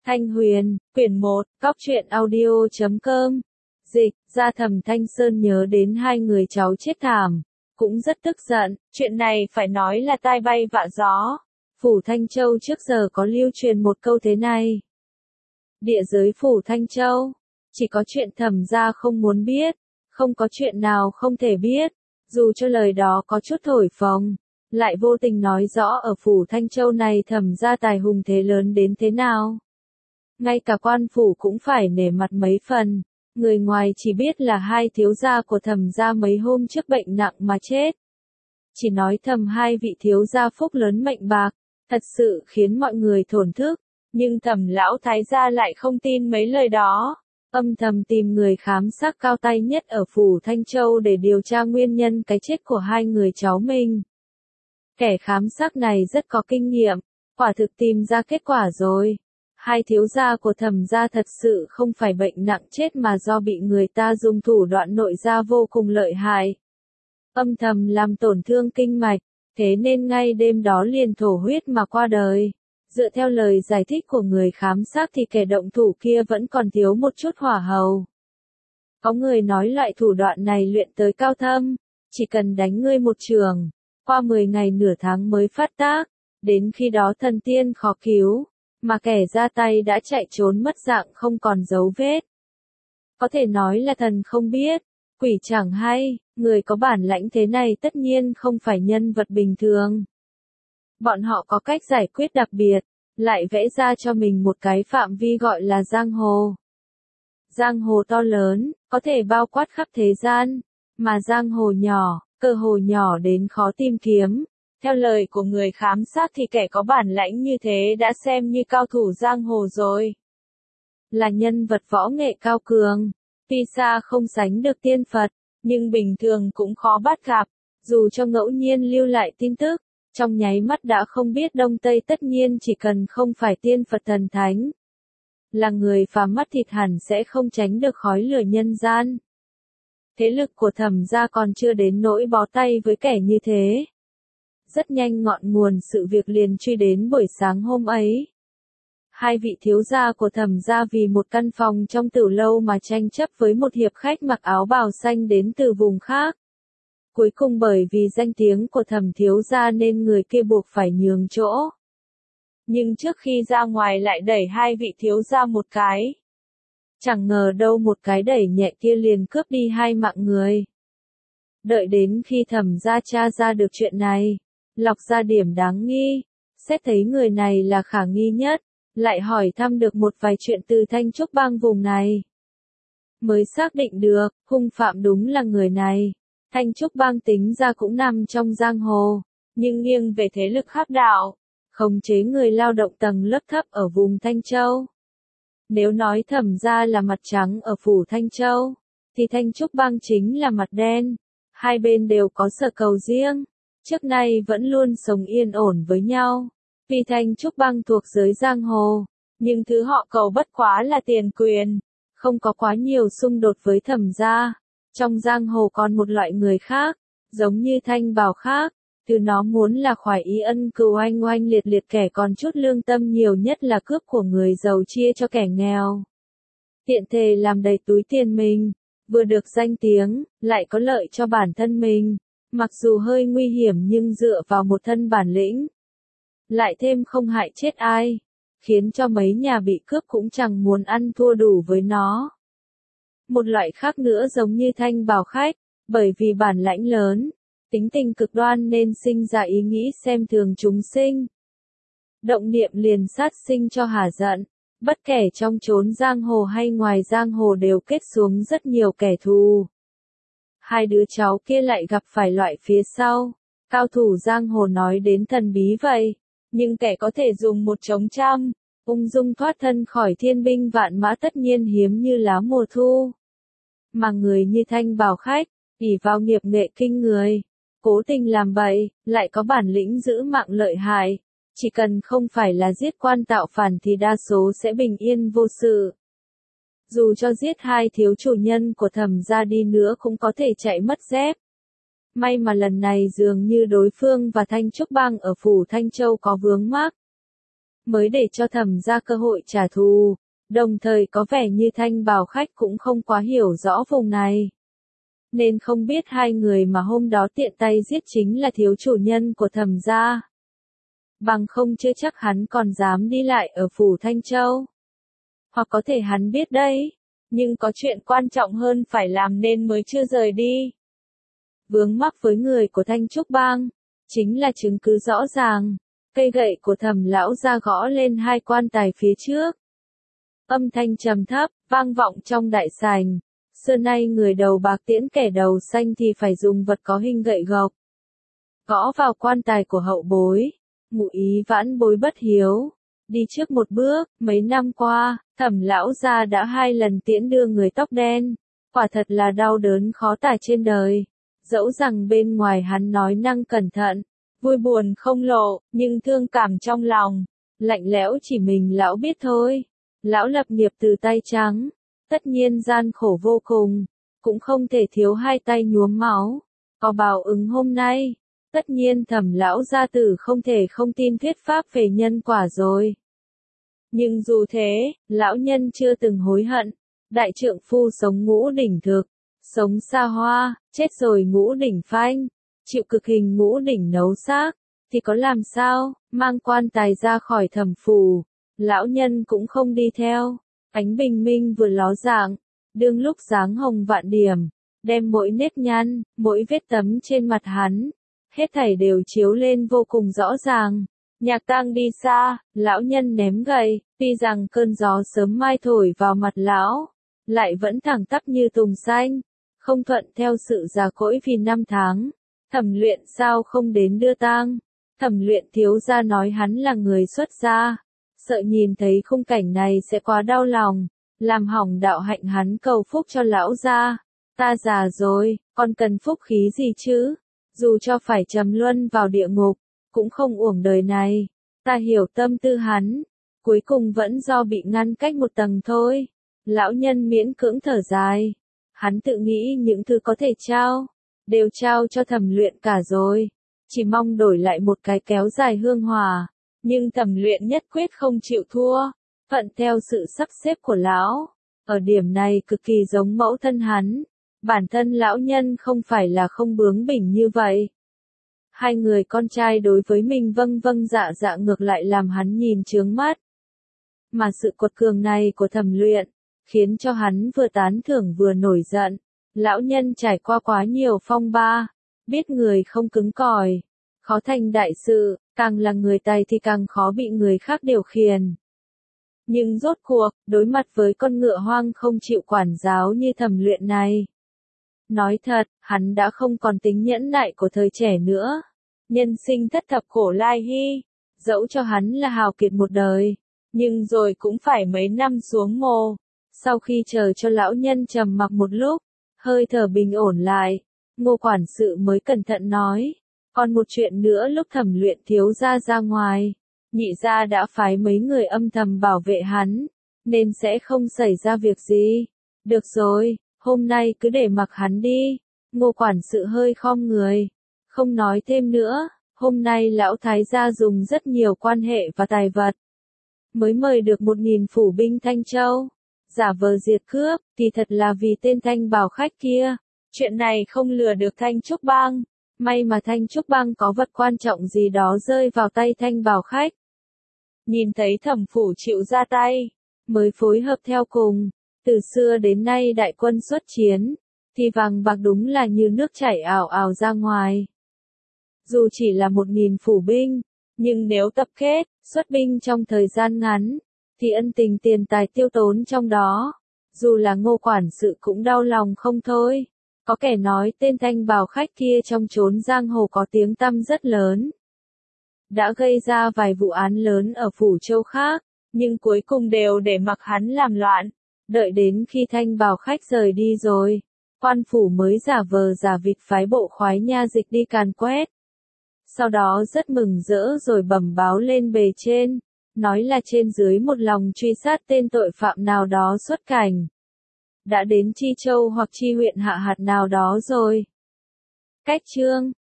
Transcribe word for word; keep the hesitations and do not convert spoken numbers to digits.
Thanh Huyền, quyển một, cóc truyện audio chấm com. Dịch, ra Thẩm Thanh Sơn nhớ đến hai người cháu chết thảm, cũng rất tức giận, chuyện này phải nói là tai bay vạ gió. Phủ Thanh Châu trước giờ có lưu truyền một câu thế này. Địa giới Phủ Thanh Châu, chỉ có chuyện Thẩm gia không muốn biết, không có chuyện nào không thể biết, dù cho lời đó có chút thổi phồng, lại vô tình nói rõ ở Phủ Thanh Châu này Thẩm gia tài hùng thế lớn đến thế nào. Ngay cả quan phủ cũng phải nể mặt mấy phần, người ngoài chỉ biết là hai thiếu gia của Thẩm gia mấy hôm trước bệnh nặng mà chết. Chỉ nói thầm hai vị thiếu gia phúc lớn mệnh bạc, thật sự khiến mọi người thổn thức, nhưng Thẩm lão thái gia lại không tin mấy lời đó, âm thầm tìm người khám xác cao tay nhất ở Phủ Thanh Châu để điều tra nguyên nhân cái chết của hai người cháu mình. Kẻ khám xác này rất có kinh nghiệm, quả thực tìm ra kết quả rồi. Hai thiếu gia của Thẩm gia thật sự không phải bệnh nặng chết mà do bị người ta dùng thủ đoạn nội gia vô cùng lợi hại. Âm thầm làm tổn thương kinh mạch, thế nên ngay đêm đó liền thổ huyết mà qua đời. Dựa theo lời giải thích của người khám xác thì kẻ động thủ kia vẫn còn thiếu một chút hỏa hầu. Có người nói loại thủ đoạn này luyện tới cao thâm, chỉ cần đánh ngươi một trường, qua mười ngày nửa tháng mới phát tác, đến khi đó thần tiên khó cứu. Mà kẻ ra tay đã chạy trốn mất dạng không còn dấu vết. Có thể nói là thần không biết, quỷ chẳng hay, người có bản lãnh thế này tất nhiên không phải nhân vật bình thường. Bọn họ có cách giải quyết đặc biệt, lại vẽ ra cho mình một cái phạm vi gọi là giang hồ. Giang hồ to lớn, có thể bao quát khắp thế gian, mà giang hồ nhỏ, cơ hồ nhỏ đến khó tìm kiếm. Theo lời của người khám xác thì kẻ có bản lãnh như thế đã xem như cao thủ giang hồ rồi. Là nhân vật võ nghệ cao cường, tuy xa không sánh được tiên Phật, nhưng bình thường cũng khó bắt gặp, dù cho ngẫu nhiên lưu lại tin tức, trong nháy mắt đã không biết đông tây tất nhiên chỉ cần không phải tiên Phật thần thánh. Là người phàm mắt thịt hẳn sẽ không tránh được khói lửa nhân gian. Thế lực của Thẩm gia còn chưa đến nỗi bó tay với kẻ như thế. Rất nhanh ngọn nguồn sự việc liền truy đến buổi sáng hôm ấy. Hai vị thiếu gia của Thẩm gia vì một căn phòng trong tiểu lâu mà tranh chấp với một hiệp khách mặc áo bào xanh đến từ vùng khác. Cuối cùng bởi vì danh tiếng của Thẩm thiếu gia nên người kia buộc phải nhường chỗ. Nhưng trước khi ra ngoài lại đẩy hai vị thiếu gia một cái. Chẳng ngờ đâu một cái đẩy nhẹ kia liền cướp đi hai mạng người. Đợi đến khi Thẩm gia tra ra được chuyện này, lọc ra điểm đáng nghi, xét thấy người này là khả nghi nhất, lại hỏi thăm được một vài chuyện từ Thanh Trúc Bang vùng này. Mới xác định được, hung phạm đúng là người này. Thanh Trúc Bang tính ra cũng nằm trong giang hồ, nhưng nghiêng về thế lực hắc đạo, khống chế người lao động tầng lớp thấp ở vùng Thanh Châu. Nếu nói Thẩm gia là mặt trắng ở Phủ Thanh Châu, thì Thanh Trúc Bang chính là mặt đen. Hai bên đều có sở cầu riêng. Trước nay vẫn luôn sống yên ổn với nhau. Vì Thanh Trúc Bang thuộc giới giang hồ, nhưng thứ họ cầu bất quá là tiền quyền, không có quá nhiều xung đột với Thẩm gia. Trong giang hồ còn một loại người khác, giống như Thanh Bảo khác, thứ nó muốn là khoái ý ân cừu oanh oanh liệt liệt, kẻ còn chút lương tâm nhiều nhất là cướp của người giàu chia cho kẻ nghèo. Tiện thể làm đầy túi tiền mình, vừa được danh tiếng, lại có lợi cho bản thân mình. Mặc dù hơi nguy hiểm nhưng dựa vào một thân bản lĩnh, lại thêm không hại chết ai, khiến cho mấy nhà bị cướp cũng chẳng muốn ăn thua đủ với nó. Một loại khác nữa giống như Thanh Bảo khách, bởi vì bản lãnh lớn, tính tình cực đoan nên sinh ra ý nghĩ xem thường chúng sinh. Động niệm liền sát sinh cho hả giận, bất kể trong chốn giang hồ hay ngoài giang hồ đều kết xuống rất nhiều kẻ thù. Hai đứa cháu kia lại gặp phải loại phía sau, cao thủ giang hồ nói đến thần bí vậy, nhưng kẻ có thể dùng một trống trăm, ung dung thoát thân khỏi thiên binh vạn mã tất nhiên hiếm như lá mùa thu. Mà người như Thanh Bảo khách, ỷ vào nghiệp nghệ kinh người, cố tình làm bậy, lại có bản lĩnh giữ mạng lợi hại, chỉ cần không phải là giết quan tạo phản thì đa số sẽ bình yên vô sự. Dù cho giết hai thiếu chủ nhân của Thẩm gia đi nữa cũng có thể chạy mất dép. May mà lần này dường như đối phương và Thanh Trúc Bang ở Phủ Thanh Châu có vướng mắc. mới để cho Thẩm gia cơ hội trả thù, đồng thời có vẻ như Thanh Bảo Khách cũng không quá hiểu rõ vùng này. Nên không biết hai người mà hôm đó tiện tay giết chính là thiếu chủ nhân của Thẩm gia. Bằng không chưa chắc hắn còn dám đi lại ở phủ Thanh Châu. Hoặc có thể hắn biết đấy, nhưng có chuyện quan trọng hơn phải làm nên mới chưa rời đi. Vướng mắc với người của Thanh Trúc Bang, chính là chứng cứ rõ ràng, cây gậy của Thẩm lão gia gõ lên hai quan tài phía trước. Âm thanh trầm thấp, vang vọng trong đại sảnh, xưa nay người đầu bạc tiễn kẻ đầu xanh thì phải dùng vật có hình gậy gộc. Gõ vào quan tài của hậu bối, ngụ ý vãn bối bất hiếu. Đi trước một bước, mấy năm qua, Thẩm lão gia đã hai lần tiễn đưa người tóc đen, quả thật là đau đớn khó tả trên đời. Dẫu rằng bên ngoài hắn nói năng cẩn thận, vui buồn không lộ, nhưng thương cảm trong lòng, lạnh lẽo chỉ mình lão biết thôi. Lão lập nghiệp từ tay trắng, tất nhiên gian khổ vô cùng, cũng không thể thiếu hai tay nhuốm máu, có báo ứng hôm nay. Tất nhiên Thẩm lão gia tử không thể không tin thuyết pháp về nhân quả rồi. Nhưng dù thế, lão nhân chưa từng hối hận, đại trượng phu sống ngũ đỉnh thực, sống xa hoa, chết rồi ngũ đỉnh phanh, chịu cực hình ngũ đỉnh nấu xác, thì có làm sao, mang quan tài ra khỏi Thẩm phủ, lão nhân cũng không đi theo, ánh bình minh vừa ló dạng, đương lúc dáng hồng vạn điểm, đem mỗi nếp nhăn, mỗi vết tấm trên mặt hắn, hết thảy đều chiếu lên vô cùng rõ ràng. Nhạc tang đi xa, lão nhân ném gậy, tuy rằng cơn gió sớm mai thổi vào mặt lão, lại vẫn thẳng tắp như tùng xanh, không thuận theo sự già cỗi vì năm tháng. Thẩm Luyện sao không đến đưa tang? Thẩm Luyện thiếu gia nói hắn là người xuất gia, sợ nhìn thấy khung cảnh này sẽ quá đau lòng, làm hỏng đạo hạnh hắn cầu phúc cho lão gia. Ta già rồi, còn cần phúc khí gì chứ? Dù cho phải trầm luân vào địa ngục, cũng không uổng đời này. Ta hiểu tâm tư hắn, cuối cùng vẫn do bị ngăn cách một tầng thôi. Lão nhân miễn cưỡng thở dài. Hắn tự nghĩ những thứ có thể trao, đều trao cho Thẩm Luyện cả rồi. Chỉ mong đổi lại một cái kéo dài hương hòa. Nhưng Thẩm Luyện nhất quyết không chịu thua, thuận theo sự sắp xếp của lão. Ở điểm này cực kỳ giống mẫu thân hắn. Bản thân lão nhân không phải là không bướng bỉnh như vậy. Hai người con trai đối với mình vâng vâng dạ dạ ngược lại làm hắn nhìn chướng mắt. Mà sự quật cường này của Thẩm Luyện, khiến cho hắn vừa tán thưởng vừa nổi giận. Lão nhân trải qua quá nhiều phong ba, biết người không cứng cỏi, khó thành đại sự, càng là người tài thì càng khó bị người khác điều khiển. Nhưng rốt cuộc, đối mặt với con ngựa hoang không chịu quản giáo như Thẩm Luyện này. Nói thật, hắn đã không còn tính nhẫn nại của thời trẻ nữa. Nhân sinh thất thập khổ lai hy, dẫu cho hắn là hào kiệt một đời, nhưng rồi cũng phải mấy năm xuống mồ. Sau khi chờ cho lão nhân trầm mặc một lúc, hơi thở bình ổn lại, Ngô quản sự mới cẩn thận nói, còn một chuyện nữa, lúc Thẩm Luyện thiếu gia ra ngoài, nhị gia đã phái mấy người âm thầm bảo vệ hắn, nên sẽ không xảy ra việc gì. Được rồi, hôm nay cứ để mặc hắn đi. Ngô quản sự hơi khom người, không nói thêm nữa. Hôm nay lão thái gia dùng rất nhiều quan hệ và tài vật, mới mời được một nghìn phủ binh Thanh Châu, giả vờ diệt cướp, thì thật là vì tên Thanh Bảo Khách kia. Chuyện này không lừa được Thanh Trúc Bang. May mà Thanh Trúc Bang có vật quan trọng gì đó rơi vào tay Thanh Bảo Khách. Nhìn thấy Thẩm phủ chịu ra tay, mới phối hợp theo cùng. Từ xưa đến nay đại quân xuất chiến, thì vàng bạc đúng là như nước chảy ào ào ra ngoài. Dù chỉ là một nghìn phủ binh, nhưng nếu tập kết, xuất binh trong thời gian ngắn, thì ân tình tiền tài tiêu tốn trong đó, dù là Ngô quản sự cũng đau lòng không thôi. Có kẻ nói tên Thanh Bảo Khách kia trong chốn giang hồ có tiếng tăm rất lớn, đã gây ra vài vụ án lớn ở phủ châu khác, nhưng cuối cùng đều để mặc hắn làm loạn. Đợi đến khi Thanh Bảo Khách rời đi rồi, quan phủ mới giả vờ giả vịt phái bộ khoái nha dịch đi càn quét. Sau đó rất mừng rỡ rồi bẩm báo lên bề trên, nói là trên dưới một lòng truy sát tên tội phạm nào đó xuất cảnh. Đã đến Chi Châu hoặc Chi huyện hạ hạt nào đó rồi. Cách chương